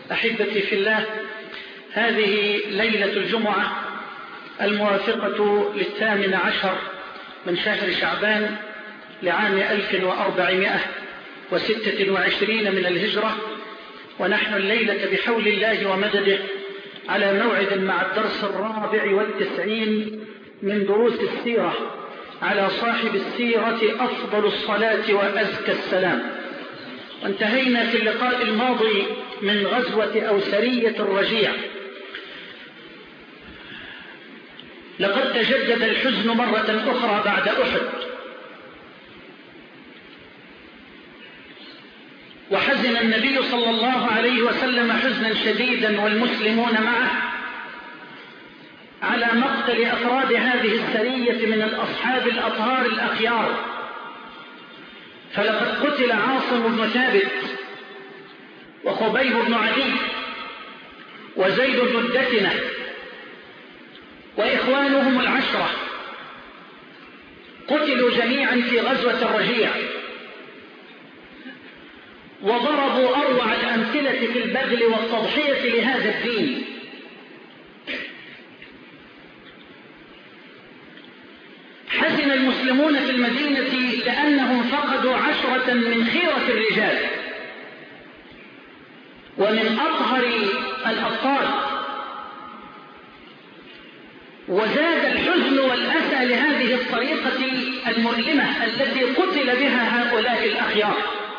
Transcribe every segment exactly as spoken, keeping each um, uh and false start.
أحبتي في الله، هذه ليلة الجمعة الموافقة للثامن عشر من شهر شعبان لعام ألف وأربعمائة وستة وعشرين من الهجرة، ونحن الليلة بحول الله ومدده على موعد مع الدرس الرابع والتسعين من دروس السيرة على صاحب السيرة أفضل الصلاة وأزكى السلام. وانتهينا في اللقاء الماضي من غزوة أو سرية الرجيع. لقد تجدد الحزن مرة أخرى بعد أحد، وحزن النبي صلى الله عليه وسلم حزنا شديدا والمسلمون معه على مقتل أفراد هذه السرية من الأصحاب الأطهار الأخيار. فلقد قتل عاصم بن ثابت وخبيب بن عدي وزيد بن الدتنة وإخوانهم العشرة، قتلوا جميعا في غزوة الرجيع، وضربوا أروع الأمثلة في البذل والتضحية لهذا الدين. حزن المسلمون في المدينة لأنهم فقدوا عشرة من خيرة الرجال ومن أطهر الأبطال، وزاد الحزن والأسى لهذه الطريقة المؤلمة التي قتل بها هؤلاء الأخيار،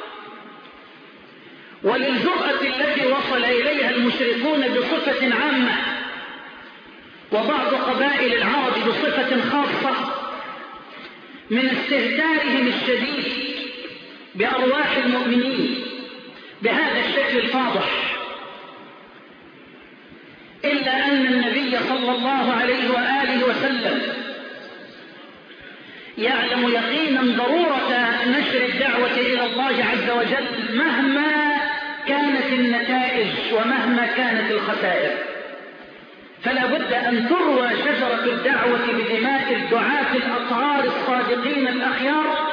وللجرأة التي وصل إليها المشركون بصفة عامة وبعض قبائل العرب بصفة خاصة من استهتارهم الشديد بأرواح المؤمنين بهذا الشكل الفاضح. إلا أن النبي صلى الله عليه وآله وسلم يعلم يقينا ضرورة نشر الدعوة إلى الله عز وجل مهما كانت النتائج ومهما كانت الخسائر، فلا بد أن تروى شجرة الدعوة بدماء الدعاة الأطهار الصادقين الأخيار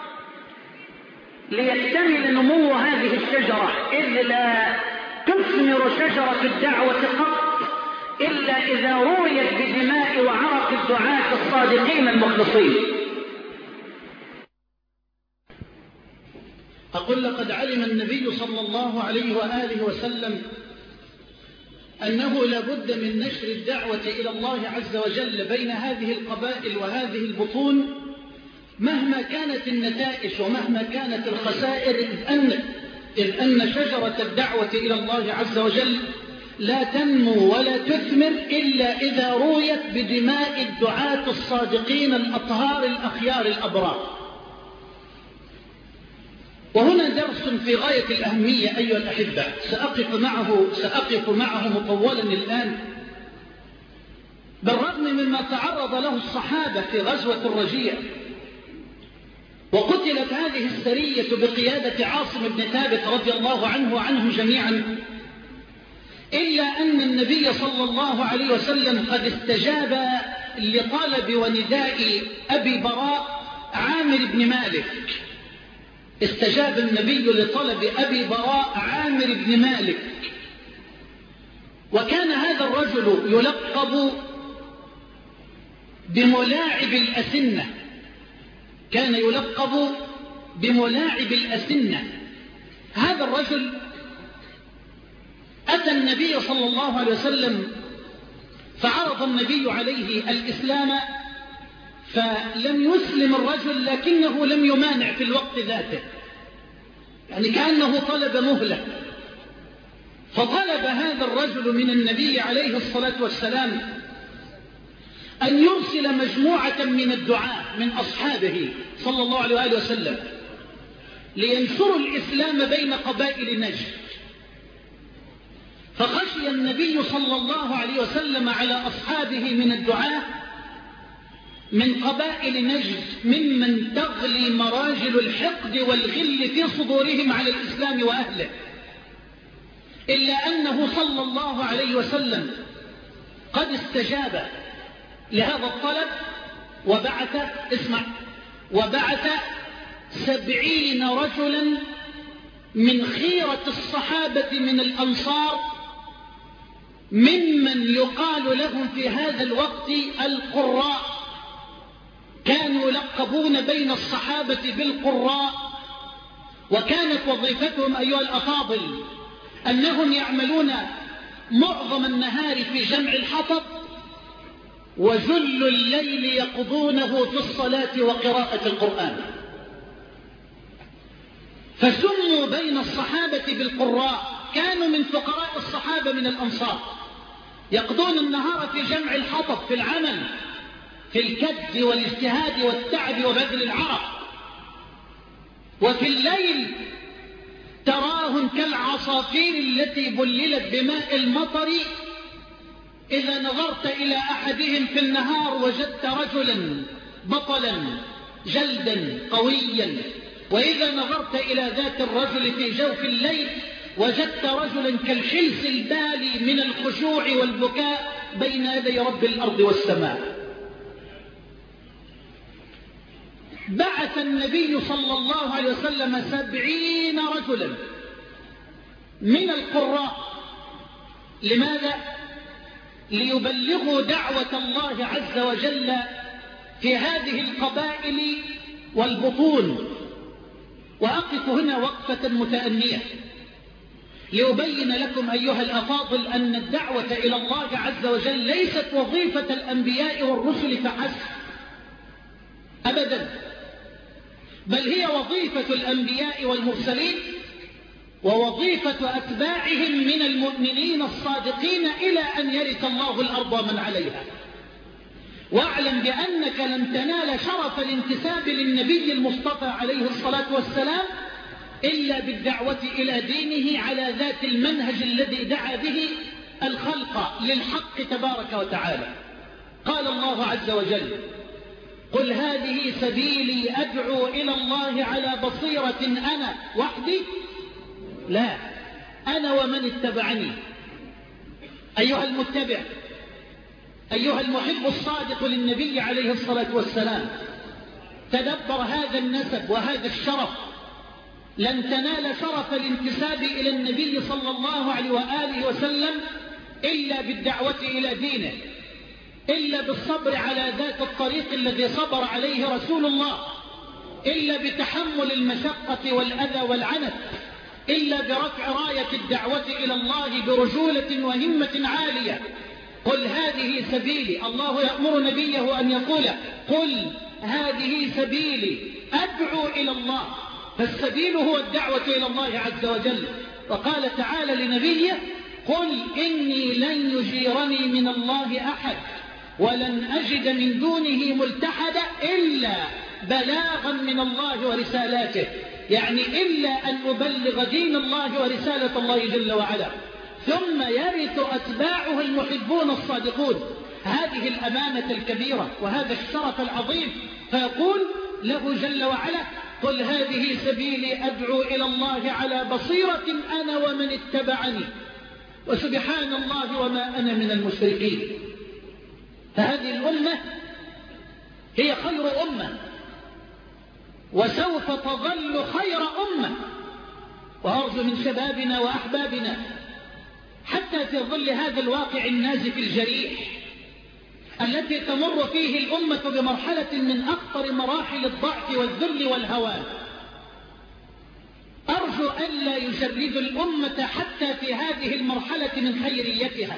ليكتمل نمو هذه الشجرة، إذ لا تثمر شجرة الدعوة قط إلا إذا رويت بدماء وعرق الدعاة الصادقين المخلصين. أقول لقد علم النبي صلى الله عليه وآله وسلم أنه لا بد من نشر الدعوة إلى الله عز وجل بين هذه القبائل وهذه البطون مهما كانت النتائج ومهما كانت الخسائر، إذ أن, إذ أن شجرة الدعوة إلى الله عز وجل لا تنمو ولا تثمر إلا إذا رويت بدماء الدعاة الصادقين الأطهار الأخيار الأبرار. وهنا درس في غاية الأهمية أيها الأحبة، سأقف معه, سأقف معه مطولا الآن. بالرغم مما تعرض له الصحابة في غزوة الرجيع، وقتلت هذه السرية بقيادة عاصم بن ثابت رضي الله عنه وعنهم جميعا، إلا أن النبي صلى الله عليه وسلم قد استجاب لطلب ونداء أبي براء عامر بن مالك. استجاب النبي لطلب أبي براء عامر بن مالك، وكان هذا الرجل يلقب بملاعب الأسنة، كان يلقب بملاعب الأسنة. هذا الرجل أتى النبي صلى الله عليه وسلم فعرض النبي عليه الإسلام، فلم يسلم الرجل لكنه لم يمانع في الوقت ذاته، يعني كأنه طلب مهلة. فطلب هذا الرجل من النبي عليه الصلاة والسلام أن يرسل مجموعة من الدعاة من أصحابه صلى الله عليه وآله وسلم لينشروا الإسلام بين قبائل نجد. فخشي النبي صلى الله عليه وسلم على أصحابه من الدعاة من قبائل نجد ممن تغلي مراجل الحقد والغل في صدورهم على الإسلام وأهله، إلا أنه صلى الله عليه وسلم قد استجاب لهذا الطلب وبعث اسمع وبعث سبعين رجلا من خيرة الصحابة من الأنصار ممن يقال لهم في هذا الوقت القراء، كانوا يلقبون بين الصحابة بالقراء، وكانت وظيفتهم أيها الأفاضل أنهم يعملون معظم النهار في جمع الحطب، وجل الليل يقضونه في الصلاة وقراءة القرآن، فسموا بين الصحابة بالقراء. كانوا من فقراء الصحابة من الأنصار، يقضون النهار في جمع الحطب، في العمل، في الكد والاجتهاد والتعب وبذل العرق، وفي الليل تراهم كالعصافير التي بللت بماء المطر، إذا نظرت إلى أحدهم في النهار وجدت رجلا بطلا جلدا قويا، وإذا نظرت إلى ذات الرجل في جوف الليل وجدت رجلا كالحلس البالي من الخشوع والبكاء بين يدي رب الأرض والسماء. بعث النبي صلى الله عليه وسلم سبعين رجلا من القراء. لماذا؟ ليبلغوا دعوة الله عز وجل في هذه القبائل والبطون. وأقف هنا وقفة متأنية ليبين لكم أيها الأفاضل أن الدعوة إلى الله عز وجل ليست وظيفة الأنبياء والرسل فحسب أبدا، بل هي وظيفة الأنبياء والمرسلين ووظيفة أتباعهم من المؤمنين الصادقين إلى أن يرث الله الأرض ومن عليها. واعلم بأنك لن تنال شرف الانتساب للنبي المصطفى عليه الصلاة والسلام إلا بالدعوة إلى دينه على ذات المنهج الذي دعا به الخلق للحق تبارك وتعالى. قال الله عز وجل: قل هذه سبيلي أدعو إلى الله على بصيرة أنا وحدي، لا أنا ومن اتبعني. أيها المتبع، أيها المحب الصادق للنبي عليه الصلاة والسلام، تدبر هذا النسب وهذا الشرف. لن تنال شرف الانتساب إلى النبي صلى الله عليه وآله وسلم إلا بالدعوة إلى دينه، إلا بالصبر على ذات الطريق الذي صبر عليه رسول الله، إلا بتحمل المشقة والأذى والعنت، إلا برفع راية الدعوة إلى الله برجولة وهمة عالية. قل هذه سبيلي، الله يأمر نبيه أن يقول: قل هذه سبيلي أدعو إلى الله، فالسبيل هو الدعوة إلى الله عز وجل. وقال تعالى لنبيه: قل إني لن يجيرني من الله أحد ولن أجد من دونه ملتحدا إلا بلاغا من الله ورسالاته، يعني إلا أن أبلغ دين الله ورسالة الله جل وعلا، ثم يرث أتباعه المحبون الصادقون هذه الأمانة الكبيرة وهذا الشرف العظيم، فيقول له جل وعلا: قل هذه سبيلي أدعو إلى الله على بصيرة أنا ومن اتبعني وسبحان الله وما أنا من المشركين. فهذه الأمة هي خير أمة وسوف تظل خير أمة، وأرجو من شبابنا وأحبابنا حتى في ظل هذا الواقع النازف الجريح التي تمر فيه الأمة بمرحلة من أخطر مراحل الضعف والذل والهوان، أرجو ألا يجرد الأمة حتى في هذه المرحلة من خيريتها،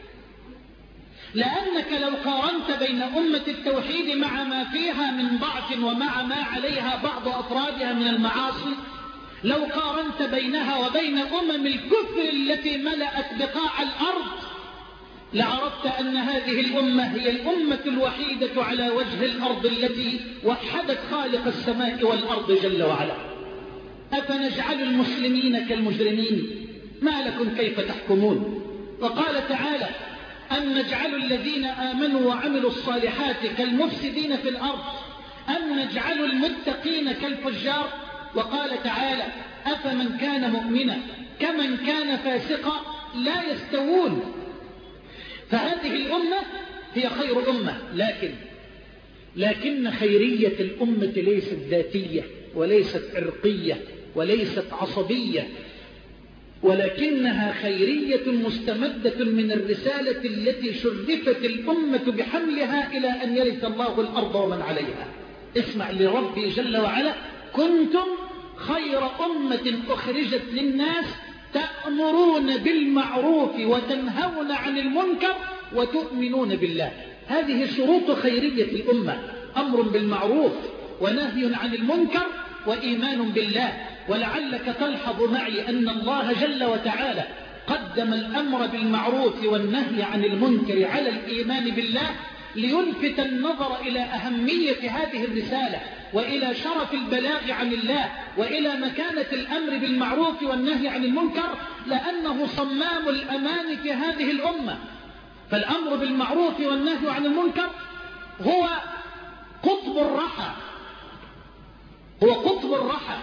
لأنك لو قارنت بين أمة التوحيد مع ما فيها من ضعف ومع ما عليها بعض أفرادها من المعاصي، لو قارنت بينها وبين أمم الكفر التي ملأت بقاع الأرض، لعرفت أن هذه الأمة هي الأمة الوحيدة على وجه الأرض التي وحدت خالق السماء والأرض جل وعلا. أفنجعل المسلمين كالمجرمين؟ ما لكم كيف تحكمون؟ وقال تعالى: أم نجعل الذين آمنوا وعملوا الصالحات كالمفسدين في الأرض أم نجعل المتقين كالفجار؟ وقال تعالى: أفمن كان مؤمنا كمن كان فاسقا لا يستوون. فهذه الأمة هي خير أمة، لكن لكن خيرية الأمة ليست ذاتية وليست عرقية وليست عصبية، ولكنها خيرية مستمدة من الرسالة التي شرفت الأمة بحملها إلى أن يرث الله الأرض ومن عليها. اسمع لربي جل وعلا: كنتم خير أمة أخرجت للناس تأمرون بالمعروف وتنهون عن المنكر وتؤمنون بالله. هذه شروط خيرية الأمة: أمر بالمعروف ونهي عن المنكر وإيمان بالله. ولعلك تلحظ معي أن الله جل وتعالى قدم الأمر بالمعروف والنهي عن المنكر على الإيمان بالله ليلفت النظر إلى أهمية هذه الرسالة وإلى شرف البلاغ عن الله وإلى مكانة الأمر بالمعروف والنهي عن المنكر، لأنه صمام الأمان في هذه الأمة. فالأمر بالمعروف والنهي عن المنكر هو قطب الرحى، هو قطب الرحى،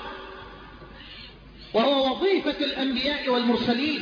وهو وظيفة الأنبياء والمرسلين.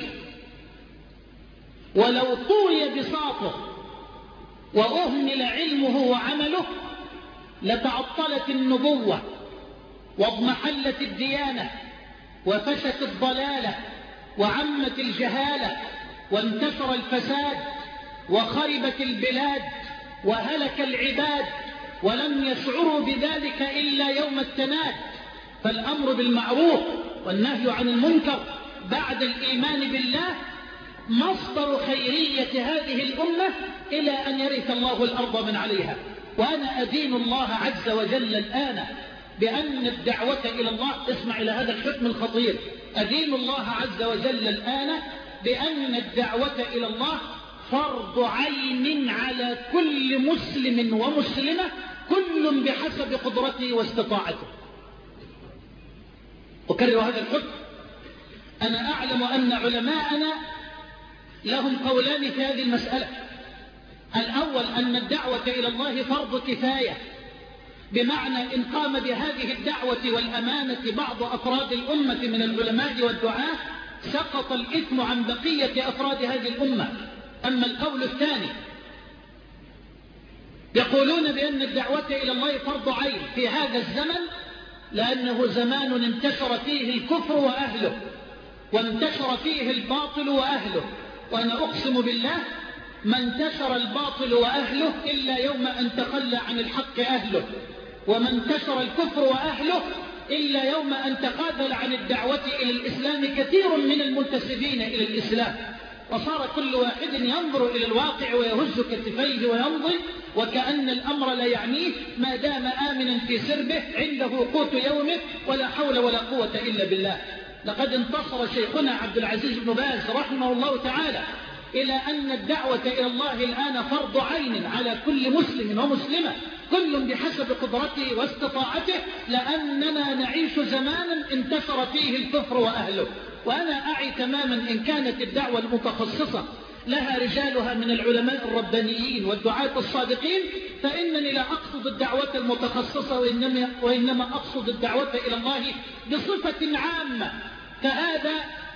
ولو طوي بساطه وأهمل علمه وعمله لتعطلت النبوة واضمحلت الديانة وفشت الضلالة وعمت الجهالة وانتشر الفساد وخربت البلاد وهلك العباد، ولم يشعروا بذلك إلا يوم التناد. فالأمر بالمعروف والنهي عن المنكر بعد الإيمان بالله مصدر خيرية هذه الأمة إلى أن يرث الله الأرض من عليها. وأنا أدين الله عز وجل الآن بأن الدعوة إلى الله، اسمع إلى هذا الحكم الخطير، أدين الله عز وجل الآن بأن الدعوة إلى الله فرض عين على كل مسلم ومسلمة، كل بحسب قدرته واستطاعته. أكرر هذا الحكم. أنا أعلم أن علماءنا لهم قولان في هذه المسألة. الأول أن الدعوة إلى الله فرض كفاية، بمعنى إن قام بهذه الدعوة والأمانة بعض أفراد الأمة من العلماء والدعاة سقط الإثم عن بقية أفراد هذه الأمة. أما القول الثاني يقولون بأن الدعوة إلى الله فرض عين في هذا الزمن، لأنه زمان انتشر فيه الكفر وأهله وانتشر فيه الباطل وأهله. وأنا أقسم بالله ما انتشر الباطل وأهله إلا يوم أن تخلى عن الحق أهله، وما انتشر الكفر وأهله إلا يوم أن تخاذل عن الدعوة إلى الإسلام كثير من المنتسبين إلى الإسلام. وصار كل واحد ينظر إلى الواقع ويهز كتفيه ويمضي وكأن الأمر لا يعنيه ما دام آمنا في سربه عنده قوت يومه ولا حول ولا قوة إلا بالله. لقد انتصر شيخنا عبد العزيز بن باز رحمه الله تعالى إلى أن الدعوة إلى الله الآن فرض عين على كل مسلم ومسلمة، كل بحسب قدرته واستطاعته، لأننا نعيش زمانا انتشر فيه الكفر وأهله. وأنا أعي تماما إن كانت الدعوة المتخصصة لها رجالها من العلماء الربانيين والدعاة الصادقين، فإنني لا أقصد الدعوة المتخصصة وإنما, وإنما أقصد الدعوة إلى الله بصفة عامة. فهذا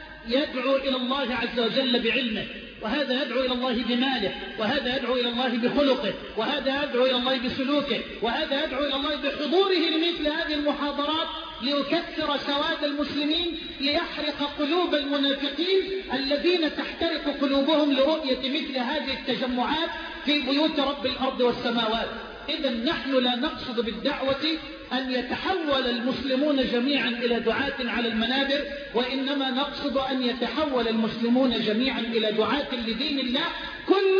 يدعو إلى الله عز وجل بعلمه، وهذا يدعو إلى الله بماله، وهذا يدعو إلى الله بخلقه، وهذا يدعو إلى الله بسلوكه، وهذا يدعو إلى الله بحضوره لمثل هذه المحاضرات ليكثر سواد المسلمين، ليحرق قلوب المنافقين الذين تحترق قلوبهم لرؤية مثل هذه التجمعات في بيوت رب الأرض والسماوات. إذا نحن لا نقصد بالدعوة أن يتحول المسلمون جميعا إلى دعاة على المنابر، وإنما نقصد أن يتحول المسلمون جميعا إلى دعاة لدين الله، كل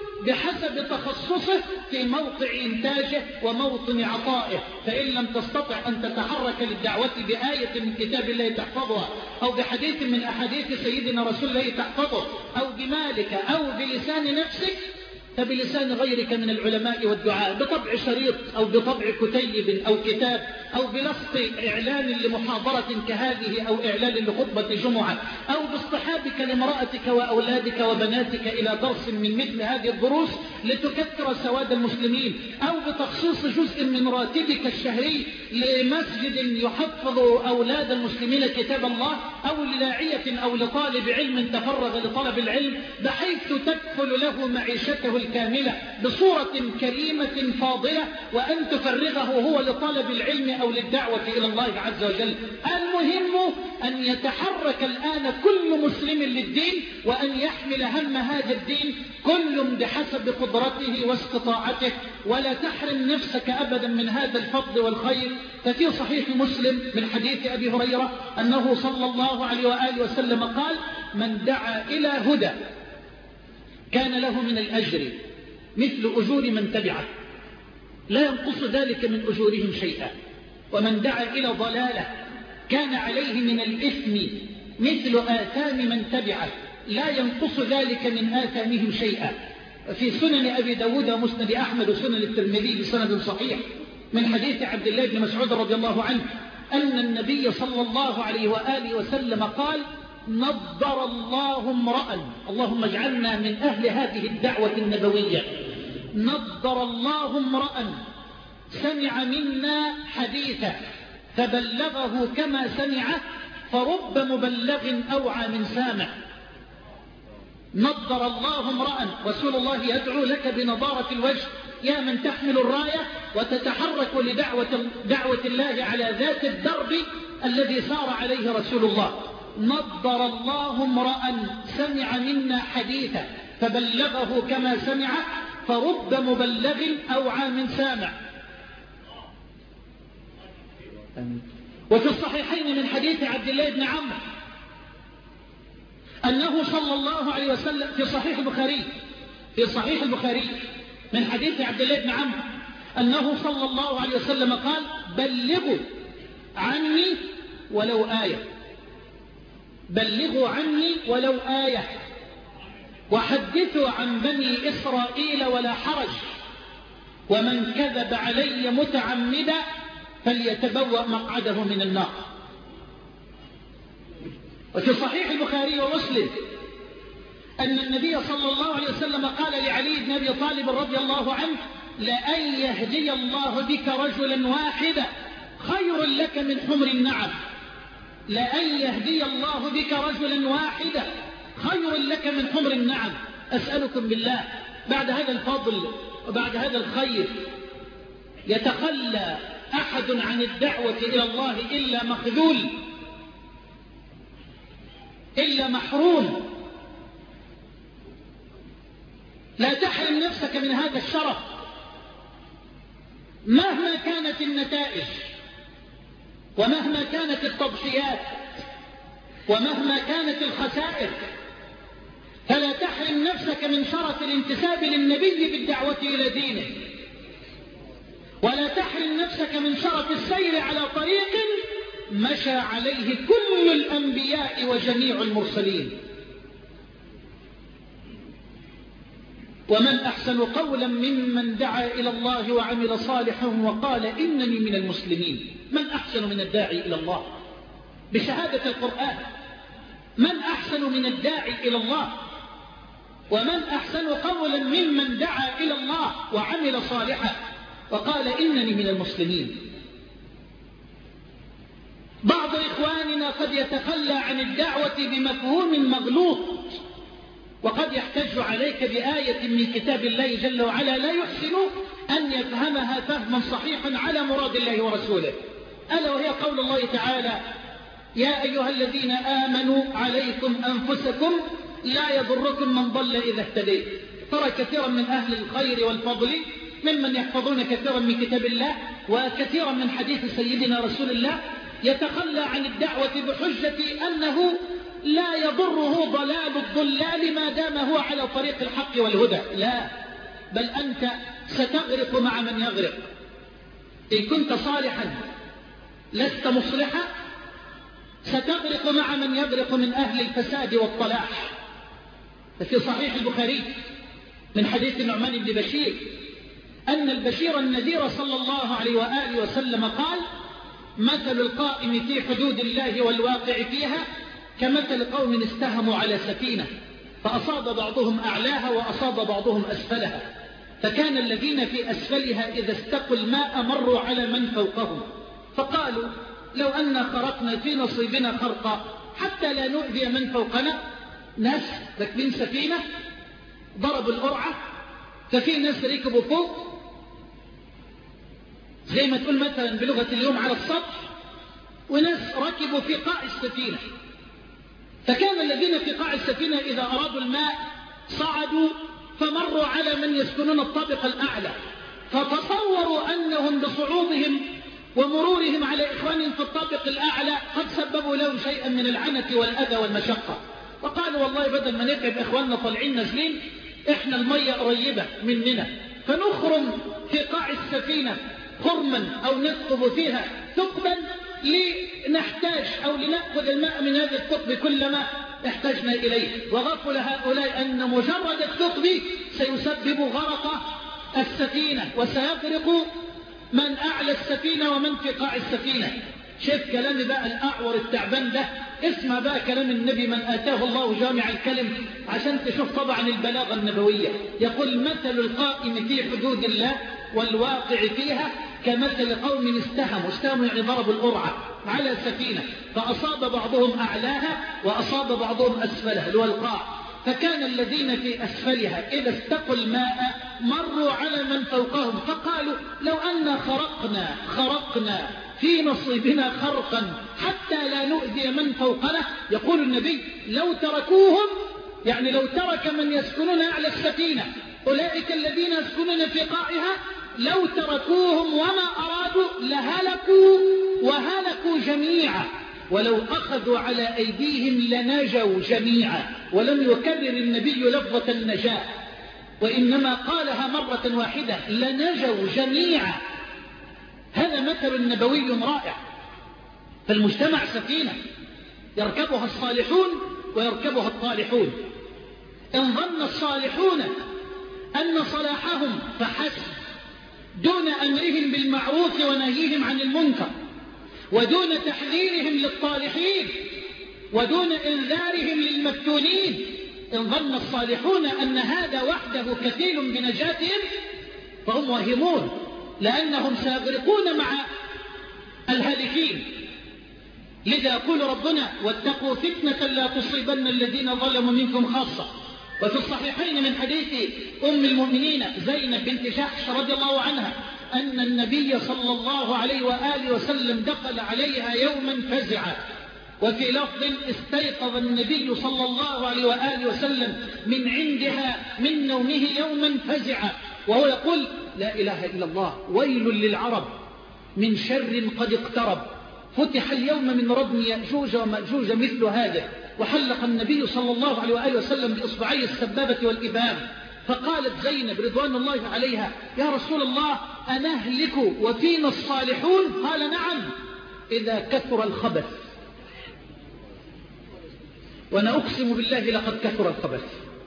بحسب تخصصه في موقع إنتاجه وموطن عطائه. فإن لم تستطع أن تتحرك للدعوة بآية من كتاب الله تحفظها، أو بحديث من أحاديث سيدنا رسول الله تحفظه، أو بمالك أو بلسان نفسك، فبلسان غيرك من العلماء والدعاء، بطبع شريط أو بطبع كتيب أو كتاب أو بلصق إعلان لمحاضرة كهذه أو إعلان لخطبة جمعة، أو باصطحابك لامرأتك وأولادك وبناتك إلى درس من مثل هذه الدروس لتكثر سواد المسلمين، أو بتخصيص جزء من راتبك الشهري لمسجد يحفظ أولاد المسلمين كتاب الله، أو لداعية أو لطالب علم تفرغ لطلب العلم بحيث تكفل له معيشته الكاملة بصورة كريمة فاضلة، وأن تفرغه هو لطلب العلم أو للدعوة إلى الله عز وجل. المهم أن يتحرك الآن كل مسلم للدين، وأن يحمل هم هذا الدين كل بحسب قدرته واستطاعته، ولا تحرم نفسك أبدا من هذا الفضل والخير. ففي صحيح مسلم من حديث أبي هريرة أنه صلى الله عليه وآله وسلم قال: من دعا إلى هدى كان له من الأجر مثل أجور من تبعه لا ينقص ذلك من أجورهم شيئا، ومن دعا إلى ضلالة كان عليه من الإثم مثل آثام من تبعه لا ينقص ذلك من آثامهم شيئا. في سنن أبي داود ومسند أحمد وسنن الترمذي بسند صحيح من حديث عبد الله بن مسعود رضي الله عنه أن النبي صلى الله عليه وآله وسلم قال: نضر الله امرأ، اللهم اجعلنا من أهل هذه الدعوة النبوية، نضر الله امرأ سمع منا حديثا فبلغه كما سمعه فرب مبلغ أوعى من سامع. نضر الله امرأ، رسول الله يدعو لك بنضارة الوجه يا من تحمل الراية وتتحرك لدعوة دعوة الله على ذات الدرب الذي سار عليه رسول الله. نضر الله امرأ سمع منا حديثا فبلغه كما سمعه فرب مبلغ أوعى من سامع. وفي الصحيحين من حديث عبد الله بن عمرو أنه صلى الله عليه وسلم في صحيح البخاري في صحيح البخاري من حديث عبد الله بن عمرو أنه صلى الله عليه وسلم قال: بلغوا عني ولو آية، بلغوا عني ولو آية، وحدثوا عن بني إسرائيل ولا حرج، ومن كذب علي متعمدا فليتبوأ مقعده من النار. وفي صحيح البخاري ومسلم أن النبي صلى الله عليه وسلم قال لعلي بن أبي طالب رضي الله عنه: لأن يهدي الله بك رجلا واحدا خير لك من حمر النعم. لأن يهدي الله بك رجلا واحدا خير لك من حمر النعم. أسألكم بالله بعد هذا الفضل وبعد هذا الخير يتخلى أحد عن الدعوة إلى الله إلا مخذول، إلا محروم. لا تحرم نفسك من هذا الشرف مهما كانت النتائج، ومهما كانت التضحيات، ومهما كانت الخسائر. فلا تحرم نفسك من شرف الانتساب للنبي بالدعوة إلى دينه، ولا تحرم نفسك من شرف السير على طريق مشى عليه كل الأنبياء وجميع المرسلين. ومن أحسن قولا ممن دعا إلى الله وعمل صالحا وقال إنني من المسلمين. من أحسن من الداعي إلى الله بشهادة القرآن؟ من أحسن من الداعي إلى الله؟ ومن أحسن قولا ممن دعا إلى الله وعمل صالحا وقال إنني من المسلمين. بعض إخواننا قد يتخلى عن الدعوة بمفهوم مغلوط، وقد يحتج عليك بآية من كتاب الله جل وعلا لا يحسن أن يفهمها فهما صحيحا على مراد الله ورسوله، ألا وهي قول الله تعالى: يا أيها الذين آمنوا عليكم أنفسكم لا يضركم من ضل إذا اهتديت. ترى كثيرا من أهل الخير والفضل ممن يحفظون كثيرا من كتاب الله وكثيرا من حديث سيدنا رسول الله يتخلى عن الدعوة بحجة أنه لا يضره ضلال الضلال ما دام هو على طريق الحق والهدى. لا، بل أنت ستغرق مع من يغرق. إن كنت صالحا لست مصلحا ستغرق مع من يغرق من أهل الفساد والطلاح. ففي صحيح البخاري من حديث النعمان بن بشير أن البشير النذير صلى الله عليه وآله وسلم قال: مثل القائم في حدود الله والواقع فيها كمثل قوم استهموا على سفينة فأصاب بعضهم أعلاها وأصاب بعضهم أسفلها، فكان الذين في أسفلها إذا استقوا الماء مروا على من فوقهم فقالوا: لو أن خرقنا في نصيبنا خرقا حتى لا نؤذي من فوقنا. ناس راكبين سفينة ضربوا القرعة ففي ناس ركبوا فوق زي ما تقول مثلا بلغة اليوم على السطح، وناس ركبوا في قاع السفينة. فكان الذين في قاع السفينة إذا أرادوا الماء صعدوا فمروا على من يسكنون الطابق الأعلى، فتصوروا أنهم بصعودهم ومرورهم على إخوانهم في الطابق الأعلى قد سببوا لهم شيئا من العنة والأذى والمشقة، وقالوا والله بدل ما نتعب إخواننا طالعين نازلين، إحنا المية قريبة مننا فنخرم في قاع السفينة خرما أو نثقب فيها ثقبا لنحتاج أو لنأخذ الماء من هذا الثقب كلما احتجنا إليه. وغفل هؤلاء أن مجرد الثقب سيسبب غرق السفينة وسيغرق من أعلى السفينة ومن في قاع السفينة. شوف كلام بقى الأعور التعبان ده، اسمع بقى كلام النبي من آتاه الله جامع الكلم عشان تشوف طبعا البلاغة النبوية. يقول مثل القائم في حدود الله والواقع فيها كمثل قوم استهموا، استهموا يعني ضربوا القرعة على سفينة فأصاب بعضهم أعلاها وأصاب بعضهم أسفلها اللي هو القاع، فكان الذين في أسفلها إذا استقوا الماء مروا على من فوقهم فقالوا لو أن خرقنا خرقنا في نصيبنا خرقا حتى لا نؤذي من فوقنا. يقول النبي لو تركوهم، يعني لو ترك من يسكنون أعلى السفينة أولئك الذين يسكنون في قاعها، لو تركوهم وما أرادوا لهلكوا وهلكوا جميعا، ولو أخذوا على أيديهم لنجوا جميعا. ولم يكرر النبي لفظة النجاة وإنما قالها مرة واحدة لنجوا جميعا. هذا مثل نبوي رائع. فالمجتمع سفينة يركبها الصالحون ويركبها الطالحون. إن ظن الصالحون أن صلاحهم فحسب دون أمرهم بالمعروف ونهيهم عن المنكر ودون تحذيرهم للطالحين ودون إنذارهم للمفتونين، إن ظن الصالحون أن هذا وحده كفيل بنجاتهم فهم واهمون، لأنهم سيغرقون مع الهالكين. لذا يقول ربنا واتقوا فتنة لا تصيبن الذين ظلموا منكم خاصة. وفي الصحيحين من حديث أم المؤمنين زينب بنت جحش رضي الله عنها أن النبي صلى الله عليه وآله وسلم دخل عليها يوما فزعا، وفي لفظ استيقظ النبي صلى الله عليه وآله وسلم من عندها من نومه يوما فزعا وهو يقول لا إله إلا الله ويل للعرب من شر قد اقترب، فتح اليوم من ردم يأجوج ومأجوج مثل هذا. وحلق النبي صلى الله عليه وآله وسلم بإصبعي السبابة والإبهام، فقالت زينب رضوان الله عليها يا رسول الله أنهلك وفينا الصالحون؟ قال نعم إذا كثر الخبث، وأنا أقسم بالله لقد كثر الخبث.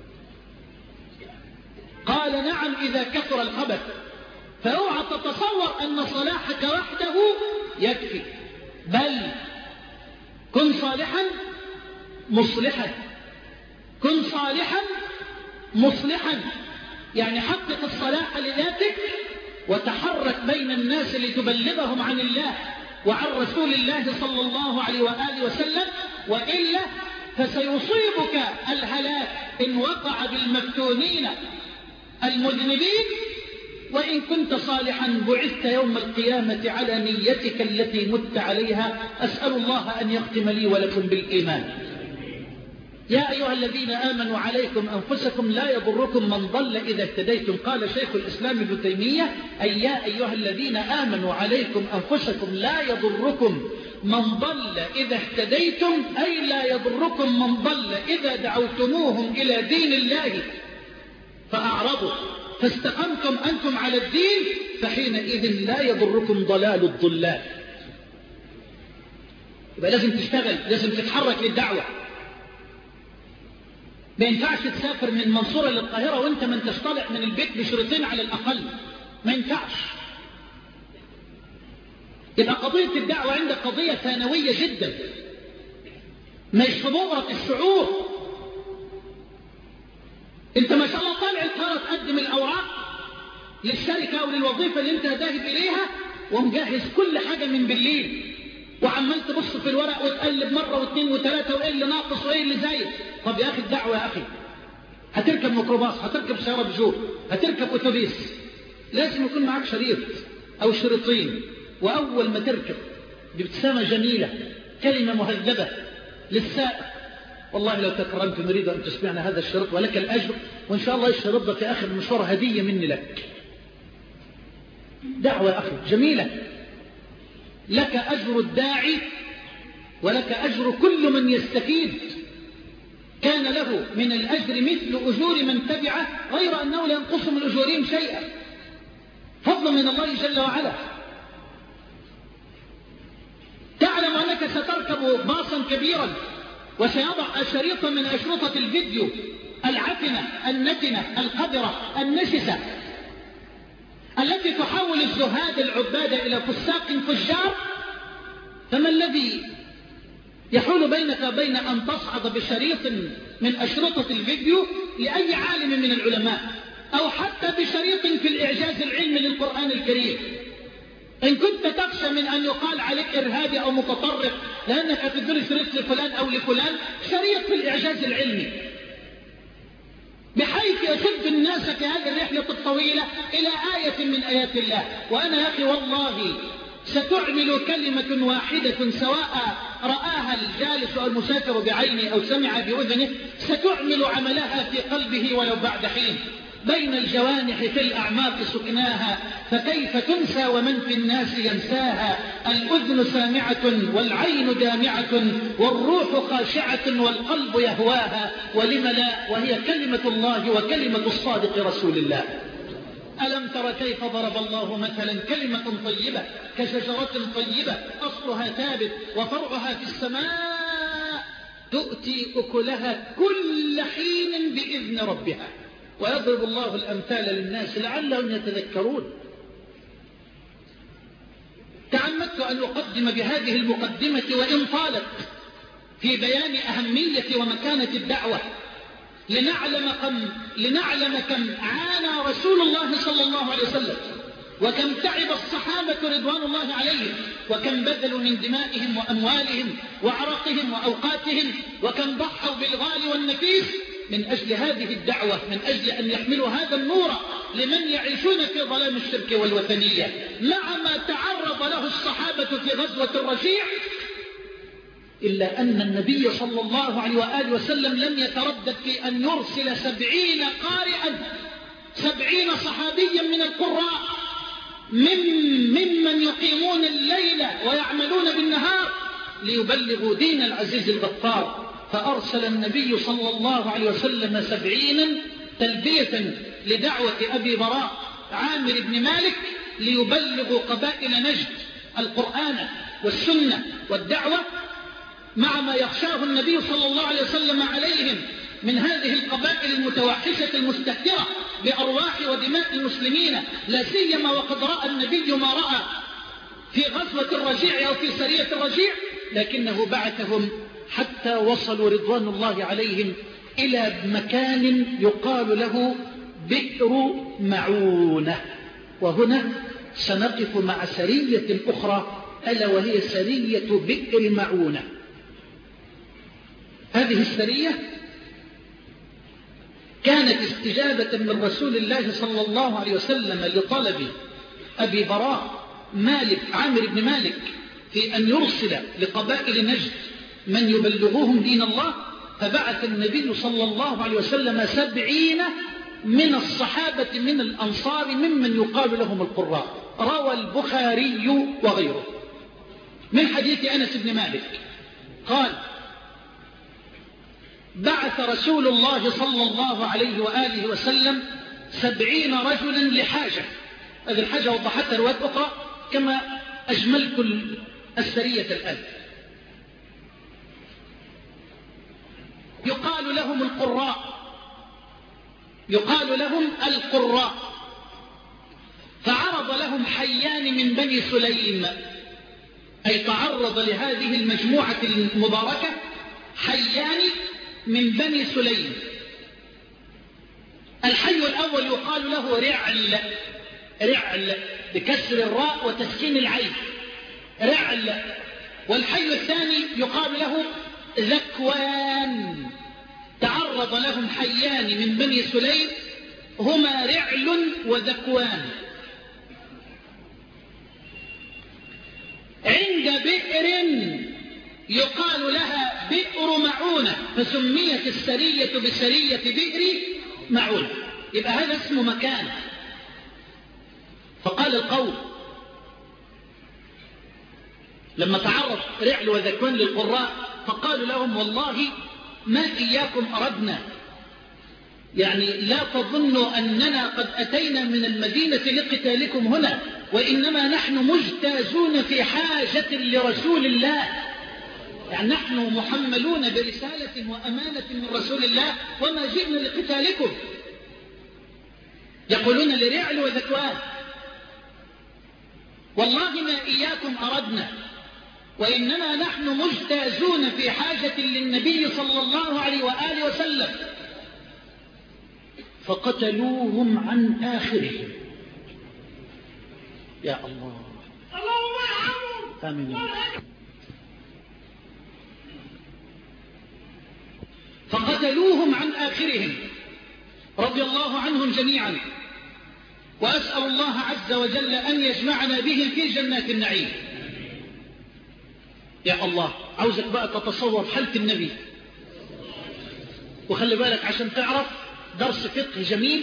قال نعم إذا كثر الخبث. فاوعى تتصور أن صلاحك وحده يكفي، بل كن صالحا مصلحا، كن صالحا مصلحا، يعني حقق الصلاح لذاتك وتحرك بين الناس لتبلغهم عن الله وعن رسول الله صلى الله عليه وآله وسلم، وإلا فسيصيبك الهلاك إن وقع بالمفتونين المذنبين. وإن كنت صالحا بعثت يوم القيامة على نيتك التي مت عليها. أسأل الله أن يختم لي ولكم بالإيمان. يا أيها الذين آمنوا عليكم أنفسكم لا يضركم من ضل إذا اهتديتم. قال شيخ الإسلام ابن تيمية أي يا أيها الذين آمنوا عليكم أنفسكم لا يضركم من ضل إذا اهتديتم، أي لا يضركم من ضل إذا دعوتموهم إلى دين الله فأعرضوا فاستقمتم أنتم على الدين فحينئذ لا يضركم ضلال الضلال. يبقى لازم تشتغل، لازم تتحرك للدعوة. ما ينفعش تسافر من منصورة للقاهرة وانت من تشطلع من البيت بشريطين على الأقل، ما ينفعش. يبقى قضية الدعوة عندك قضية ثانوية جدا، مش في بؤرة الشعور. انت ما شاء الله طالع القاهرة تقدم الأوراق للشركة أو للوظيفة اللي انت ذاهب إليها ومجهز كل حاجة من بالليل، وعمال تبص في الورق وتقلب مرة واثنين وثلاثة وايه اللي ناقص وايه اللي زايد. طب يا أخي الدعوة يا أخي هتركب ميكروباص، هتركب سيارة بجو، هتركب أتوبيس، لازم يكون معك شريط أو شريطين. وأول ما تركب بابتسامة جميلة كلمة مهذبة للسائق: والله لو تكرمت نريد أن تسمعنا هذا الشريط ولك الأجر، وإن شاء الله الشريط ده في آخر المشوار هدية مني لك. دعوة يا أخي جميلة، لك أجر الداعي ولك أجر كل من يستفيد، كان له من الأجر مثل أجور من تبعه، غير أنه لا ينقص من أجورهم شيئا، فضل من الله جل وعلا. تعلم أنك ستركب باصا كبيرا وسيضع شريطا من أشرطة الفيديو العفنة النتنة القذرة النشسة التي تحول الزهاد العباد إلى فساق فجار، فما الذي يحول بينك وبين أن تصعد بشريط من أشرطة الفيديو لأي عالم من العلماء، أو حتى بشريط في الإعجاز العلمي للقرآن الكريم؟ إن كنت تخشى من أن يقال عليك إرهابي أو متطرف لأنك تدرس شريط لفلان أو لفلان، شريط في الإعجاز العلمي بحيث يشد الناس في هذه الرحلة الطويلة إلى آية من آيات الله. وأنا يا أخي والله ستعمل كلمة واحدة سواء رآها الجالس أو المسافر بعينه أو سمع بأذنه، ستعمل عملها في قلبه ولو بعد حين. بين الجوانح في الأعماق سكناها، فكيف تنسى ومن في الناس ينساها. الأذن سامعة والعين دامعة والروح خاشعة والقلب يهواها، ولم لا، وهي كلمة الله وكلمة الصادق رسول الله. ألم تر كيف ضرب الله مثلا كلمة طيبة كشجرة طيبة أصلها ثابت وفرعها في السماء تؤتي أكلها كل حين بإذن ربها، ويضرب الله الأمثال للناس لعلهم يتذكرون. تعمدت أن أقدم بهذه المقدمة وإن طالت في بيان أهمية ومكانة الدعوة، لنعلم كم, لنعلم كم عانى رسول الله صلى الله عليه وسلم، وكم تعب الصحابة رضوان الله عليهم، وكم بذلوا من دمائهم وأموالهم وعرقهم وأوقاتهم، وكم ضحوا بالغالي والنفيس من أجل هذه الدعوة، من أجل أن يحملوا هذا النور لمن يعيشون في ظلام الشرك والوثنية. مع ما تعرض له الصحابة في غزوة الرجيع، إلا أن النبي صلى الله عليه وآله وسلم لم يتردد في أن يرسل سبعين قارئا، سبعين صحابيا من القراء من ممن يقيمون الليل ويعملون بالنهار ليبلغوا دين العزيز الغفار. فأرسل النبي صلى الله عليه وسلم سبعينا تلبية لدعوة أبي براء عامر بن مالك ليبلغوا قبائل نجد القرآن والسنة والدعوة، مع ما يخشاه النبي صلى الله عليه وسلم عليهم من هذه القبائل المتوحشة المستهترة بأرواح ودماء المسلمين، لا سيما وقد رأى النبي ما رأى في غزوة الرجيع أو في سرية الرجيع، لكنه بعثهم حتى وصلوا رضوان الله عليهم إلى مكان يقال له بئر معونة. وهنا سنقف مع سرية أخرى ألا وهي سرية بئر معونة. هذه السرية كانت استجابة من رسول الله صلى الله عليه وسلم لطلب أبي براء مالك عامر بن مالك في أن يرسل لقبائل نجد من يبلغوهم دين الله، فبعث النبي صلى الله عليه وسلم سبعين من الصحابة من الأنصار ممن يقال لهم القراء. روى البخاري وغيره من حديث أنس بن مالك قال: بعث رسول الله صلى الله عليه وآله وسلم سبعين رجلا لحاجة. هذه الحاجة وضحتها روايات أخرى كما أجملت السرية الآن. يقال لهم القراء، يقال لهم القراء. فعرض لهم حيان من بني سليم، أي تعرض لهذه المجموعة المباركة حيان من بني سليم. الحي الأول يقال له رعل، رعل بكسر الراء وتسكين العين، رعل. والحي الثاني يقال له ذكوان، تعرض لهم حيان من بني سليم هما رعل وذكوان عند بئر يقال لها بئر معونة، فسميت السرية بسرية بئر معونة. يبقى هذا اسمه مكان. فقال القوم لما تعرض رعل وذكوان للقراء فقالوا لهم والله ما إياكم أردنا، يعني لا تظنوا أننا قد أتينا من المدينة لقتالكم هنا، وإنما نحن مجتازون في حاجة لرسول الله، يعني نحن محملون برسالة وأمانة من رسول الله وما جئنا لقتالكم. يقولون لرعل وذكوان والله ما إياكم أردنا، وإنما نحن مجتازون في حاجة للنبي صلى الله عليه وآله وسلم. فقتلوهم عن آخرهم. يا الله آمين. فقتلوهم عن آخرهم رضي الله عنهم جميعا، وأسأل الله عز وجل أن يجمعنا بهم في جنات النعيم. يا الله، عاوزك بقى تتصور حالة النبي، وخلي بالك عشان تعرف درس فقه جميل.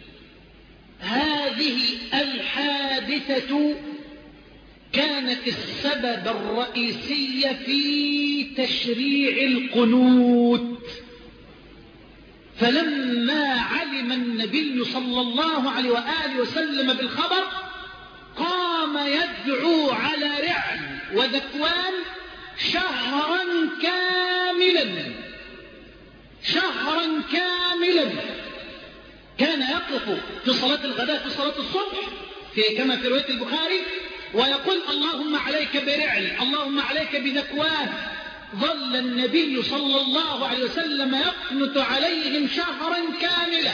هذه الحادثة كانت السبب الرئيسي في تشريع القنوت. فلما علم النبي صلى الله عليه وآله وسلم بالخبر قام يدعو على رعل وذكوان شهرا كاملا شهرا كاملا. كان يقف في صلاة الغداء في صلاة الصبح في كما في رواية البخاري ويقول اللهم عليك برعل، اللهم عليك بذكوان. ظل النبي صلى الله عليه وسلم يقنت عليهم شهرا كاملا،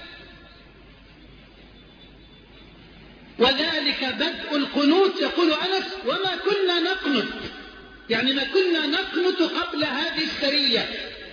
وذلك بدء القنوت. يقول أنس وما كنا نقنت، يعني ما كنا نقنت قبل هذه السرية.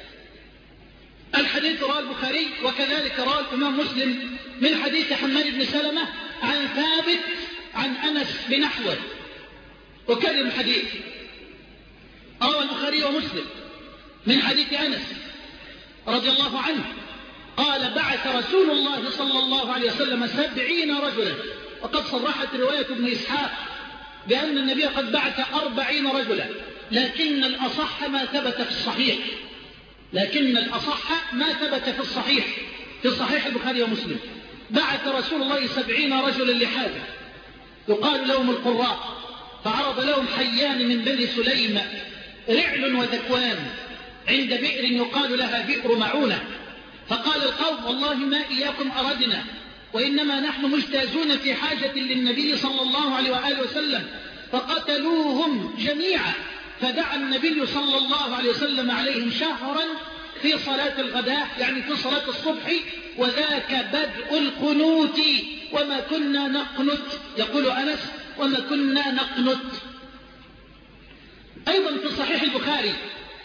الحديث رواه البخاري وكذلك رواه الإمام مسلم من حديث حماد بن سلمة عن ثابت عن أنس بنحوه. وكلم الحديث رواه البخاري ومسلم من حديث أنس رضي الله عنه قال بعث رسول الله صلى الله عليه وسلم سبعين رجلا، وقد صرحت رواية ابن إسحاق بأن النبي قد بعث أربعين رجلا، لكن الأصح ما ثبت في الصحيح لكن الأصح ما ثبت في الصحيح في صحيح البخاري ومسلم. بعث رسول الله سبعين رجلا لحاجة يقال لهم القراء، فعرض لهم حيان من بني سليم رعل وذكوان عند بئر يقال لها بئر معونة. فقال القوم والله ما إياكم أردنا، وإنما نحن مجتازون في حاجة للنبي صلى الله عليه وآله وسلم. فقتلوهم جميعا، فدعا النبي صلى الله عليه وسلم عليهم شهرا في صلاة الغداء، يعني في صلاة الصبح، وذاك بدء القنوت. وما كنا نقنت، يقول أنس وما كنا نقنت. أيضا في صحيح البخاري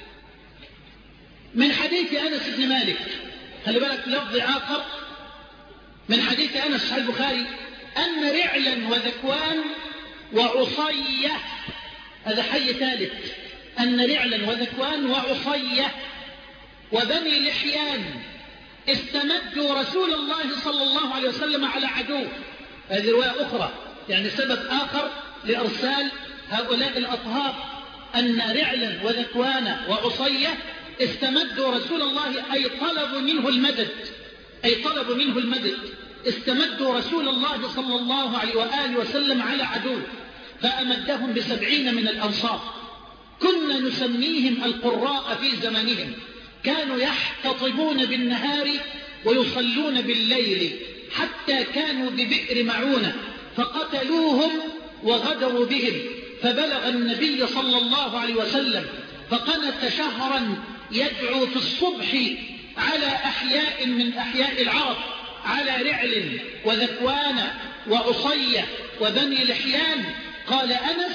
من حديث أنس بن مالك، خلي بالك لفظ آخر من حديث أنس في البخاري أن رعلا وذكوان وعصية، هذا حي ثالث، أن رعلا وذكوان وعصية وبني لحيان استمدوا رسول الله صلى الله عليه وسلم على عدو. هذه رواية أخرى، يعني سبب آخر لإرسال هؤلاء الأطهار أن رعلا وذكوان وعصية استمدوا رسول الله، أي طلبوا منه المدد أي طلبوا منه المدد استمدوا رسول الله صلى الله عليه وآله وسلم على عدو، فأمدهم بسبعين من الأنصار. كنا نسميهم القراء في زمانهم، كانوا يحتطبون بالنهار ويصلون بالليل، حتى كانوا ببئر معونة فقتلوهم وغدروا بهم. فبلغ النبي صلى الله عليه وسلم فقنت شهرا يدعو في الصبح على أحياء من أحياء العرب، على رعل وذكوان وعصية وبني لحيان. قال أنس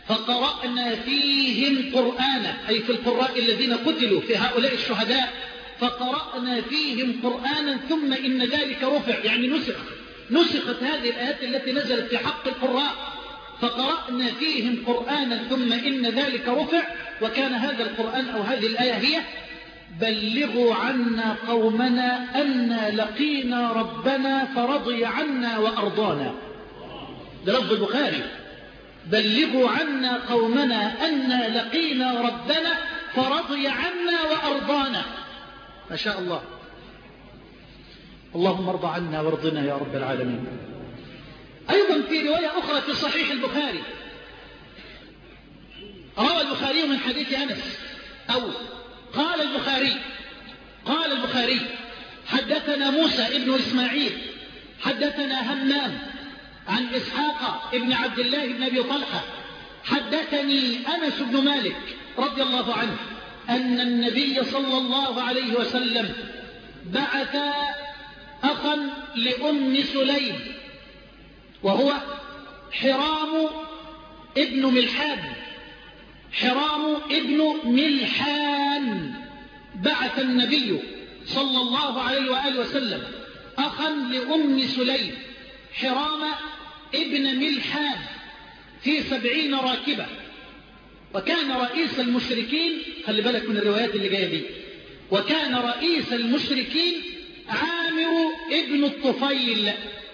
فقرأنا فيهم قرآنا، أي في القراء الذين قتلوا في هؤلاء الشهداء فقرأنا فيهم قرآنا ثم إن ذلك رفع، يعني نسخ نسخت هذه الآيات التي نزلت في حق القراء، فقرأنا فيهم قرآنا ثم إن ذلك رفع. وكان هذا القرآن أو هذه الآية هي: بلغوا عنا قومنا أنا لقينا ربنا فرضي عنا وأرضانا. ده لفظ البخاري: بلغوا عنا قومنا أنا لقينا ربنا فرضي عنا وأرضانا. ما شاء الله. اللهم ارضى عنا وارضنا يا رب العالمين. أيضا في رواية أخرى في صحيح البخاري، روى البخاري من حديث أنس، أو قال البخاري قال البخاري حدثنا موسى ابن إسماعيل حدثنا همام عن إسحاق ابن عبد الله بن أبي طلحة حدثني أنس بن مالك رضي الله عنه أن النبي صلى الله عليه وسلم بعث أخا لأم سليم وهو حرام ابن ملحان. حرام ابن ملحان بعث النبي صلى الله عليه وآله وسلم أخا لأم سليم حرام ابن ملحان في سبعين راكبة، وكان رئيس المشركين، خلي بالك من الروايات اللي جاية دي، وكان رئيس المشركين عامر ابن الطفيل.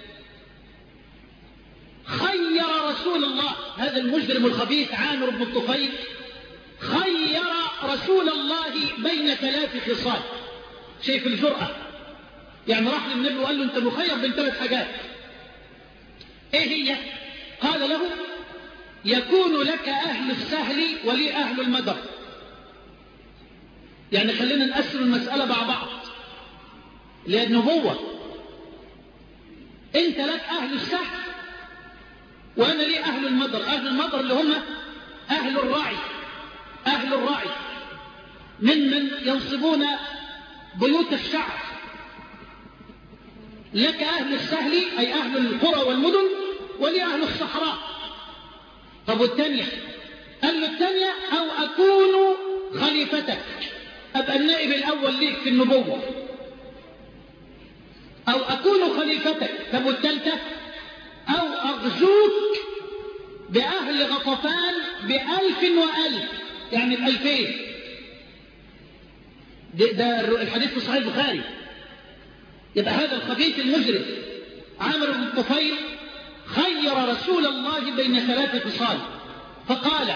خير رسول الله، هذا المجرم الخبيث عامر بن الطفيل، خير رسول الله بين ثلاث خصال. شايف الجرأة؟ يعني راح للنبي وقال له: أنت مخير بين ثلاث حاجات. إيه هي؟ قال له: يكون لك أهل السهل ولي أهل المدر. يعني خلينا نقسم المسألة مع بعض، للنبوة أنت لك أهل السهل وأنا لي أهل المدر. أهل المدر اللي هم أهل الرعي، أهل الرعي ممن ينصبون بيوت الشعب. لك أهل السهل أي أهل القرى والمدن، ولي أهل الصحراء. طب والثانية؟ قال له الثانية: أو أكون خليفتك، أبقى النائب الأول ليك في النبوة، أو أكون خليفتك. طب والثالثة: أو أغزوك بأهل غطفان بألف وألف، يعني بألفين. ده, ده الحديث في صحيح البخاري. يبقى هذا الخبيث المجرم عامر بن الطفيل خير رسول الله بين ثلاث خصال، فقال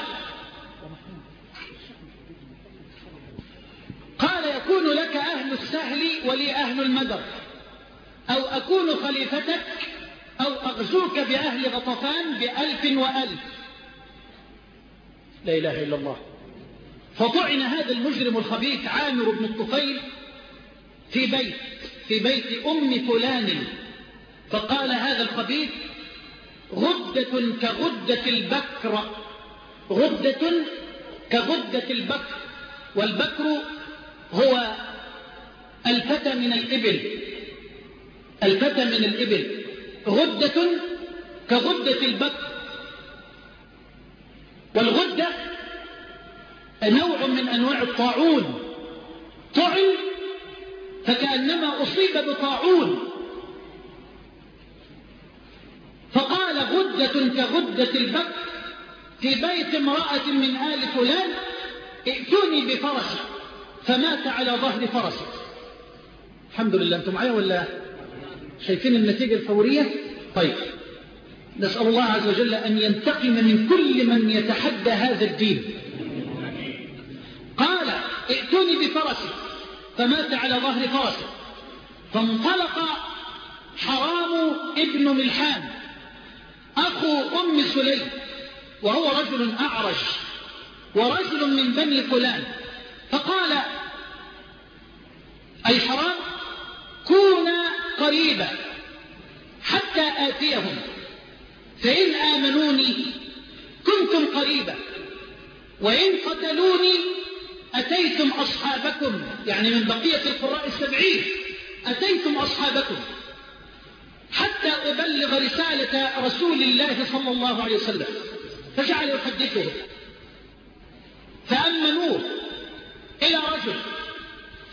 قال يكون لك أهل السهل ولي أهل المدر، أو أكون خليفتك، أو أغزوك بأهل غطفان بألف وألف. لا إله إلا الله. فطعن هذا المجرم الخبيث عامر بن الطفيل في بيت في بيت أم فلان، فقال هذا الخبيث: غدة كغدة البكر، غدة كغدة البكر. والبكر هو الفتى من الإبل، الفتى من الإبل. غدة كغدة البكر. والغدة نوع من أنواع الطاعون، طعن فكأنما أصيب بطاعون، فقال: غدة كغدة البكر في بيت امرأة من آل فلان، ائتوني بفرسي، فمات على ظهر فرسي. الحمد لله. أنتم معايا ولا شايفين النتيجة الفورية؟ طيب، نسأل الله عز وجل أن ينتقم من كل من يتحدى هذا الدين. قال: ائتوني بفرسي، فمات على ظهر فرسه. فانطلق حرام ابن ملحان أخو أم سليم، وهو رجل أعرج ورجل من بني فلان، فقال: أي حرام، كونا قريبا حتى آتيهم، فإن آمنوني كنتم قريبا، وإن قتلوني أتيتم أصحابكم، يعني من بقية القراء السبعين أتيتم أصحابكم، حتى أبلغ رسالة رسول الله صلى الله عليه وسلم. فجعل يحدثه، فأمنوه إلى رجل،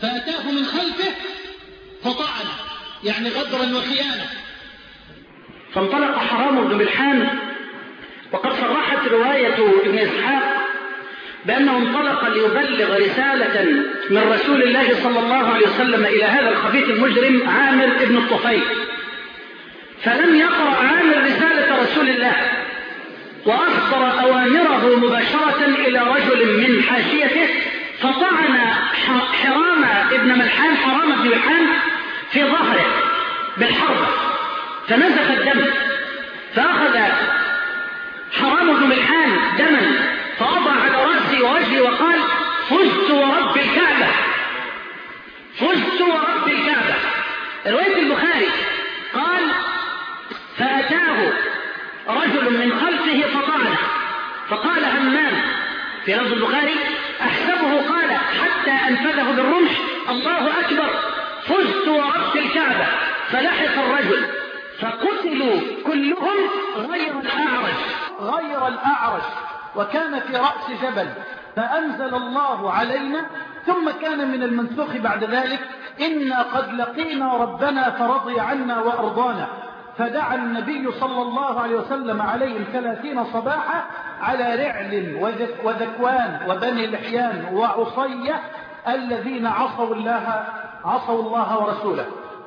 فأتاه من خلفه فطعن، يعني غدرا وخيانة. فانطلق حرام بن ملحان، وقد صرحت رواية ابن إسحاق بأنه انطلق ليبلغ رسالة من رسول الله صلى الله عليه وسلم إلى هذا الخبيث المجرم عامر بن الطفيل، فلم يقرأ عامر رسالة رسول الله، وأصدر أوامره مباشرة إلى رجل من حاشيته، فطعن حرام ابن ملحان حرام بن ملحان في ظهره بالحربة فنزف الدم، فأخذ حرام بن ملحان دما فوضع على رأسي ووجهي وقال: فزت ورب الكعبة، فزت ورب الكعبة. رواية البخاري قال: فأتاه رجل من خلفه فطعنه، فقال همام في لفظ البخاري: أحسبه قال حتى أنفذه بالرمح: الله أكبر، فزت ورب الكعبة. فلحق الرجل فقتلوا كلهم غير الأعرج غير الأعرج وكان في رأس جبل، فأنزل الله علينا. ثم كان من المنسوخ بعد ذلك: إنا قد لقينا ربنا فرضي عنا وأرضانا. فدعا النبي صلى الله عليه وسلم عليهم ثلاثين صباحا على رعل وذكوان وبني لحيان وعصية الذين عصوا الله عصوا الله ورسوله.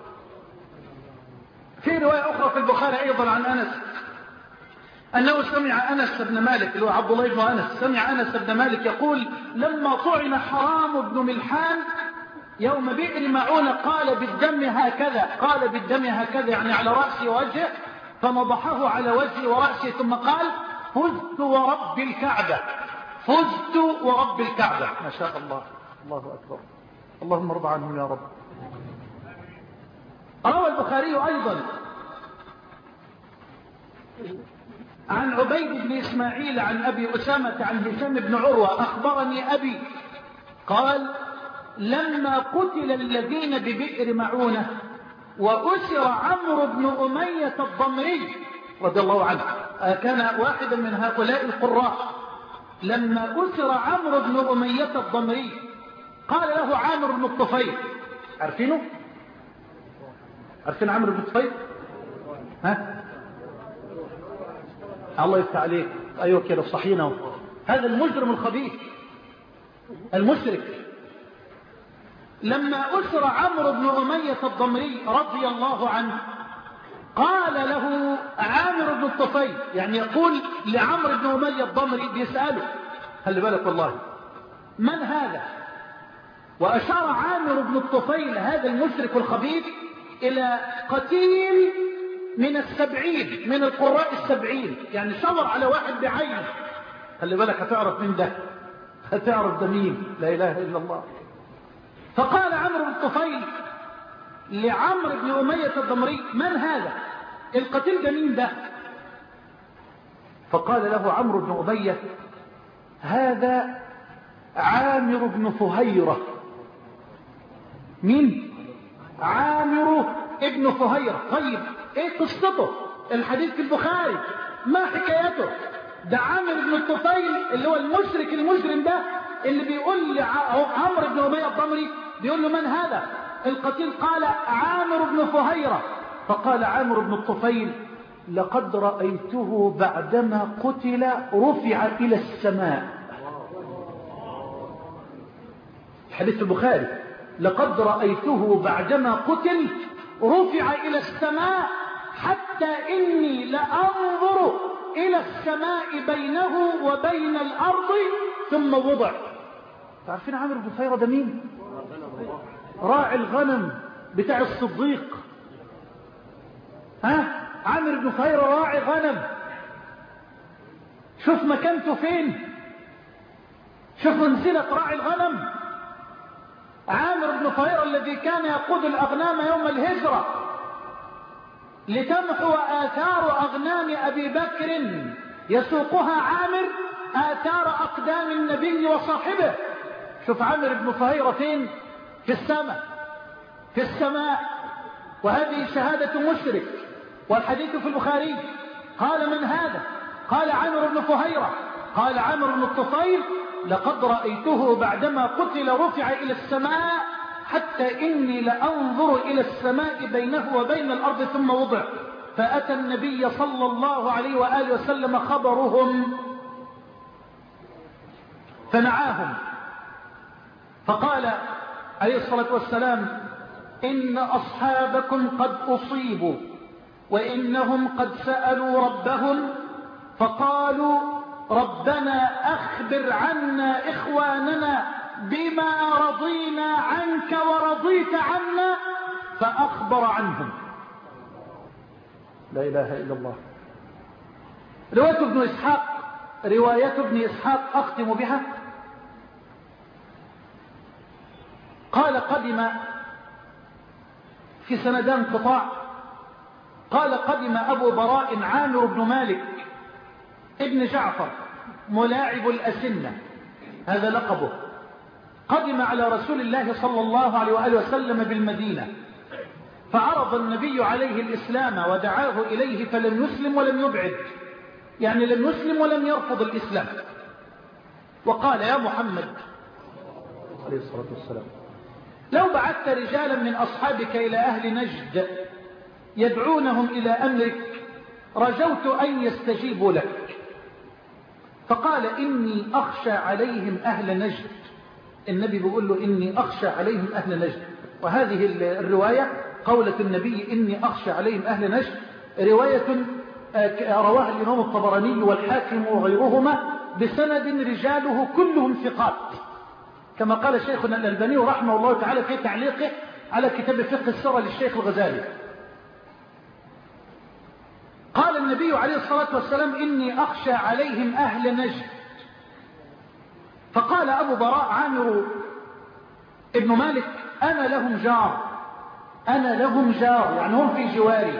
في رواية أخرى في البخاري أيضا عن أنس أنه سمع أنس بن مالك اللي هو عبد الله بن أنس سمع أنس بن مالك يقول: لما طعن حرام بن ملحان يوم بئر معونة قال بالدم هكذا، قال بالدم هكذا يعني على رأسي ووجهه، فنضحه على وجهي ورأسي ثم قال: فزت ورب الكعبة، فزت ورب الكعبة. ما شاء الله، الله أكبر، اللهم ارضى عنهم يا رب. روى البخاري أيضا عن عبيد بن إسماعيل عن أبي أسامة عن هشام بن عروة: أخبرني أبي قال: لما قتل الذين ببئر معونة وأسر عمرو بن أمية الضمري رضي الله عنه، كان واحدا من هؤلاء القراء، لما أسر عمرو بن أمية الضمري قال له عامر بن الطفيل، عارفينه؟ عارفين عمرو بن الطفيل؟ ها؟ الله يفتح عليك، أيوة كده صحينا. هذا المجرم الخبيث المشرك لما أسر عمرو بن أمية الضمري رضي الله عنه قال له عامر بن الطفيل، يعني يقول لعمرو بن أمية الضمري بيسأله، خلي بالك والله، من هذا؟ وأشار عامر بن الطفيل هذا المشرك الخبيث إلى قتيل من السبعين من القراء السبعين، يعني شاور على واحد بعينه. خلي بالك هتعرف من ده، هتعرف ده مين، لا إله إلا الله. فقال عمرو بن الطفيل لعمرو بن أمية الضمري: من هذا؟ القتيل ده مين ده؟ فقال له عمرو بن أمية: هذا عامر بن فهيرة. مين؟ عامر ابن فهيرة. طيب ايه قصته؟ الحديث في البخاري، ما حكايته؟ ده عامر بن الطفيل اللي هو المشرك المجرم ده اللي بيقول لعمرو بن أمية الضمري، بيقول له: من هذا؟ القتيل قال: عامر بن فهيرة. فقال عامر بن الطفيل: لقد رأيته بعدما قتل رفع إلى السماء. الحديث في البخاري: لقد رأيته بعدما قتل رفع إلى السماء حتى إني لأنظر إلى السماء بينه وبين الأرض ثم وضع. تعرفين عامر بن فهيرة ده مين؟ راعي الغنم بتاع الصديق. ها؟ عامر بن فهيرة راعي غنم. شوف مكانته فين، شوف منزلة راعي الغنم. عامر بن فهيرة الذي كان يقود الأغنام يوم الهجرة لتمحو آثار أغنام أبي بكر يسوقها عامر آثار أقدام النبي وصاحبه. شوف عامر بن فهيرة فين؟ في السماء، في السماء. وهذه شهادة مشرك، والحديث في البخاري. قال: من هذا؟ قال: عامر بن فهيرة. قال عامر بن الطفيل: لقد رأيته بعدما قتل رفع إلى السماء حتى إني لأنظر إلى السماء بينه وبين الأرض ثم وضع. فأتى النبي صلى الله عليه وآله وسلم خبرهم فنعاهم، فقال عليه الصلاة والسلام: إن أصحابكم قد أصيبوا وإنهم قد سألوا ربهم فقالوا: ربنا أخبر عنا إخواننا بما رضينا عنك ورضيت عنا، فأخبر عنهم. لا إله إلا الله. رواية ابن إسحاق رواية ابن إسحاق أختم بها. قال قدم في سندان قطاع، قال قدم أبو براء عامر بن مالك ابن جعفر ملاعب الأسنة، هذا لقبه، قدم على رسول الله صلى الله عليه وآله وسلم بالمدينة، فعرض النبي عليه الإسلام ودعاه إليه فلم يسلم ولم يبعد، يعني لم يسلم ولم يرفض الإسلام، وقال: يا محمد عليه الصلاة والسلام، لو بعثت رجالا من أصحابك إلى أهل نجد يدعونهم إلى أمرك رجوت أن يستجيبوا لك. فقال: إني أخشى عليهم أهل نجد. النبي بيقول له: إني أخشى عليهم أهل نجد. وهذه الرواية قولة النبي إني أخشى عليهم أهل نجد رواية رواها الإمام الطبراني والحاكم وغيرهما بسند رجاله كلهم ثقات، كما قال شيخنا الألباني رحمه الله تعالى في تعليقه على كتاب فقه السيرة للشيخ الغزالي. قال النبي عليه الصلاة والسلام: إني أخشى عليهم أهل نجد. فقال أبو براء عامر ابن مالك: أنا لهم جار، أنا لهم جار، يعني هم في جواري.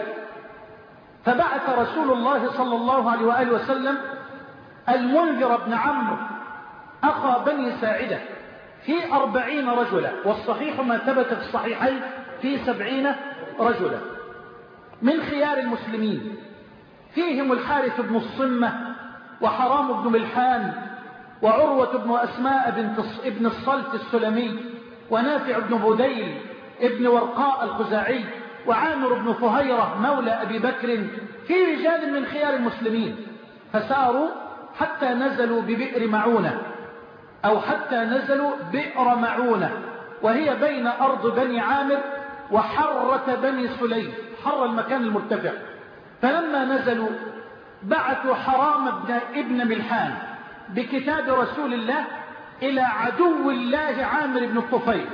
فبعث رسول الله صلى الله عليه وآله وسلم المنذر بن عمرو أخا بني ساعدة في أربعين رجلا، والصحيح ما ثبت في الصحيحين في سبعين رجلا من خيار المسلمين، فيهم الحارث بن الصمة وحرام بن ملحان وعروة بن أسماء بن الصلت السلمي ونافع بن بديل ابن ورقاء الخزاعي وعامر بن فهيرة مولى أبي بكر، في رجال من خيار المسلمين. فساروا حتى نزلوا ببئر معونة أو حتى نزلوا بئر معونة، وهي بين أرض بني عامر وحرة بني سليم، حر المكان المرتفع. فلما نزلوا بعثوا حرام بن ابن ملحان بكتاب رسول الله إلى عدو الله عامر بن الطفيل.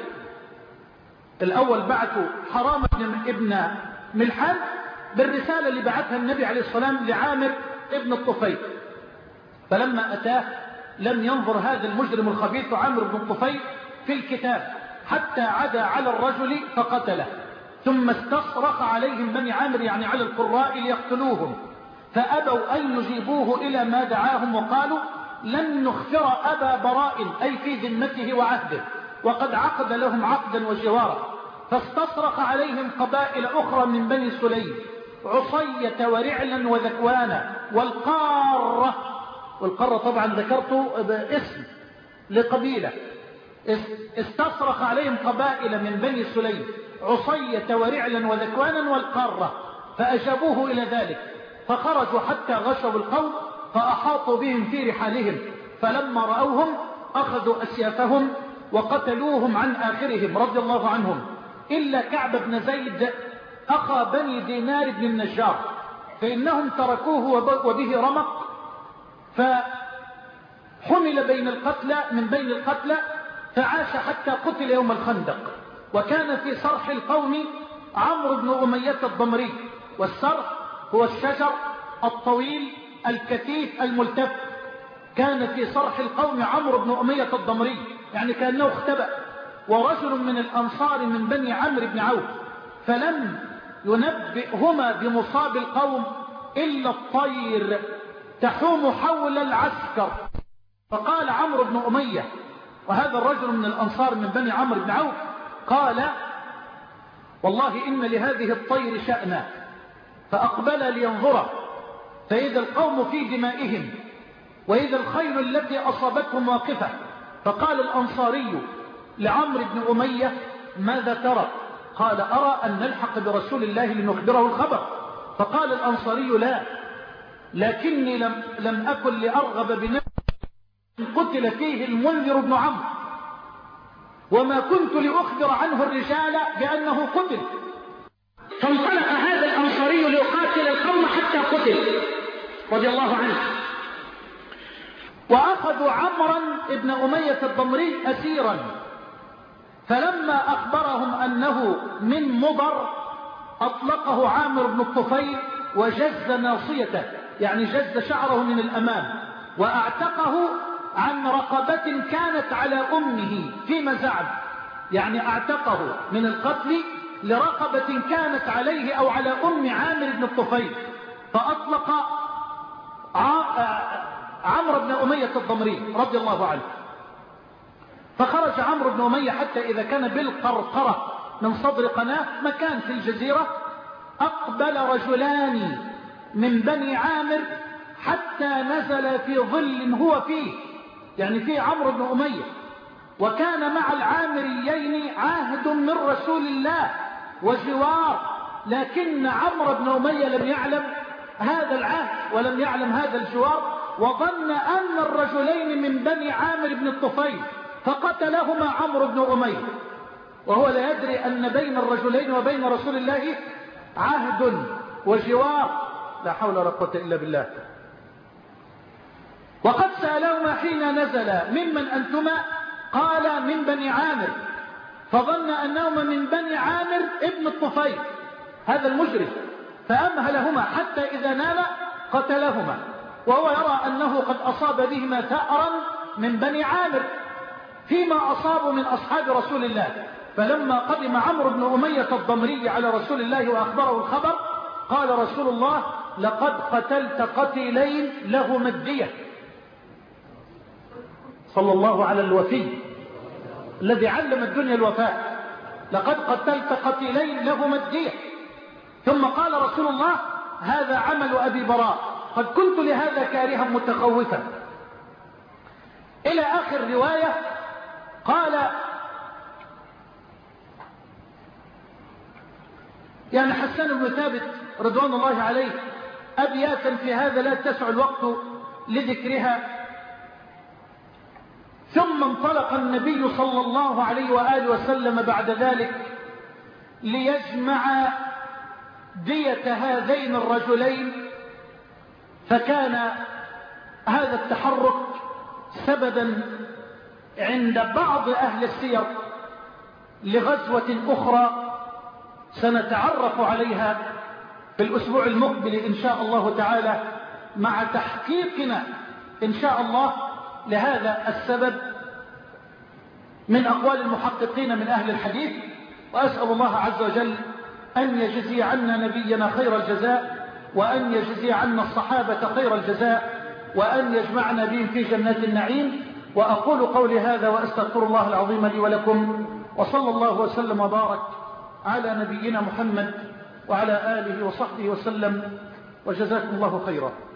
الأول بعثوا حرام بن ابن ملحان بالرسالة اللي بعثها النبي عليه الصلاة والسلام لعامر ابن الطفيل، فلما أتاه لم ينظر هذا المجرم الخبيث عامر بن الطفيل في الكتاب حتى عدا على الرجل فقتله، ثم استصرخ عليهم بني عامر يعني على القراء ليقتلوهم، فأبوا أن يجيبوه إلى ما دعاهم وقالوا: لن نخفر أبا براء، أي في ذمته وعهده، وقد عقد لهم عقدا وجوارا. فاستصرخ عليهم قبائل أخرى من بني سليم، عصية ورعلا وذكوانا والقارة، والقارة طبعا ذكرت اسم لقبيلة. استصرخ عليهم قبائل من بني سليم، عصية ورعلا وذكوانا والقارة، فأجابوه إلى ذلك، فخرجوا حتى غشوا القوم فأحاطوا بهم في رحالهم، فلما رأوهم أخذوا أسيافهم وقتلوهم عن آخرهم رضي الله عنهم، إلا كعب بن زيد أخا بني دينار بن النجار، فإنهم تركوه وبه رمق، فحمل بين القتلى من بين القتلى فعاش حتى قتل يوم الخندق. وكان في صرح القوم عمرو بن أمية الضمري، والصرح هو الشجر الطويل الكثيف الملتف. كان في صرح القوم عمرو بن أمية الضمري، يعني كأنه اختبأ، ورجل من الأنصار من بني عمرو بن عوف، فلم ينبئهما بمصاب القوم إلا الطير تحوم حول العسكر. فقال عمرو بن أمية، وهذا الرجل من الأنصار من بني عمرو بن عوف، قال: والله إن لهذه الطير شأنا. فأقبل لينظره، فإذا القوم في دمائهم وإذا الخيل التي أصابتهم واقفة. فقال الأنصاري لعمرو بن أمية: ماذا ترى؟ قال أرى أن نلحق برسول الله لنخبره الخبر. فقال الأنصاري لا، لكني لم, لم أكن لأرغب بنفسي قتل فيه المنذر بن عمرو، وما كنت لأخبر عنه الرجال بأنه قتل. فانطلق هذا الأنصاري ليقاتل القوم حتى قتل رضي الله عنه. وأخذوا عمرا ابن أمية الضمري أسيرا، فلما أخبرهم أنه من مضر أطلقه عامر بن الطفيل وجز ناصيته، يعني جز شعره من الأمام، وأعتقه عن رقبة كانت على أمه فيما زعم، يعني أعتقه من القتل لرقبة كانت عليه أو على أم عامر بن الطفيل، فأطلق عمرو بن أمية الضمري رضي الله عنه. فخرج عمرو بن أمية حتى إذا كان بالقرقرة من صدر قناة مكان في الجزيرة، أقبل رجلان من بني عامر حتى نزل في ظل هو فيه، يعني فيه عمرو بن أمية، وكان مع العامريين عهد من رسول الله وجوار، لكن عمرو بن أمية لم يعلم هذا العهد ولم يعلم هذا الجوار، وظن أن الرجلين من بني عامر بن الطفيل، فقتلهما عمرو بن أمية وهو لا يدري أن بين الرجلين وبين رسول الله عهد وجوار. لا حول ولا قوة إلا بالله. وقد سألهما حين نزل ممن أنتما؟ قال من بني عامر، فظن أنهما من بني عامر ابن الطفيل هذا المجرم، فأمهلهما حتى إذا نام قتلهما، وهو يرى أنه قد أصاب بهما ثأرا من بني عامر فيما أصابوا من أصحاب رسول الله. فلما قدم عمرو بن أمية الضمري على رسول الله وأخبره الخبر، قال رسول الله لقد قتلت قتيلين لهما الدية. صلى الله على الوفي الذي علم الدنيا الوفاء، لقد قتلت قتيلين لهما الدية. ثم قال رسول الله هذا عمل أبي براء، قد كنت لهذا كارها متخوفا، إلى آخر رواية. قال يعني حسان بن ثابت رضوان الله عليه أبياتا في هذا لا تسع الوقت لذكرها. ثم انطلق النبي صلى الله عليه وآله وسلم بعد ذلك ليجمع دية هذين الرجلين، فكان هذا التحرك سببا عند بعض أهل السير لغزوة أخرى سنتعرف عليها في الأسبوع المقبل إن شاء الله تعالى، مع تحقيقنا إن شاء الله لهذا السبب من أقوال المحققين من أهل الحديث. وأسأل الله عز وجل أن يجزي عنا نبينا خير الجزاء، وأن يجزي عنا الصحابة خير الجزاء، وأن يجمعنا بهم في جنات النعيم. وأقول قولي هذا وأستغفر الله العظيم لي ولكم، وصلى الله وسلم وبارك على نبينا محمد وعلى آله وصحبه وسلم، وجزاكم الله خيرا.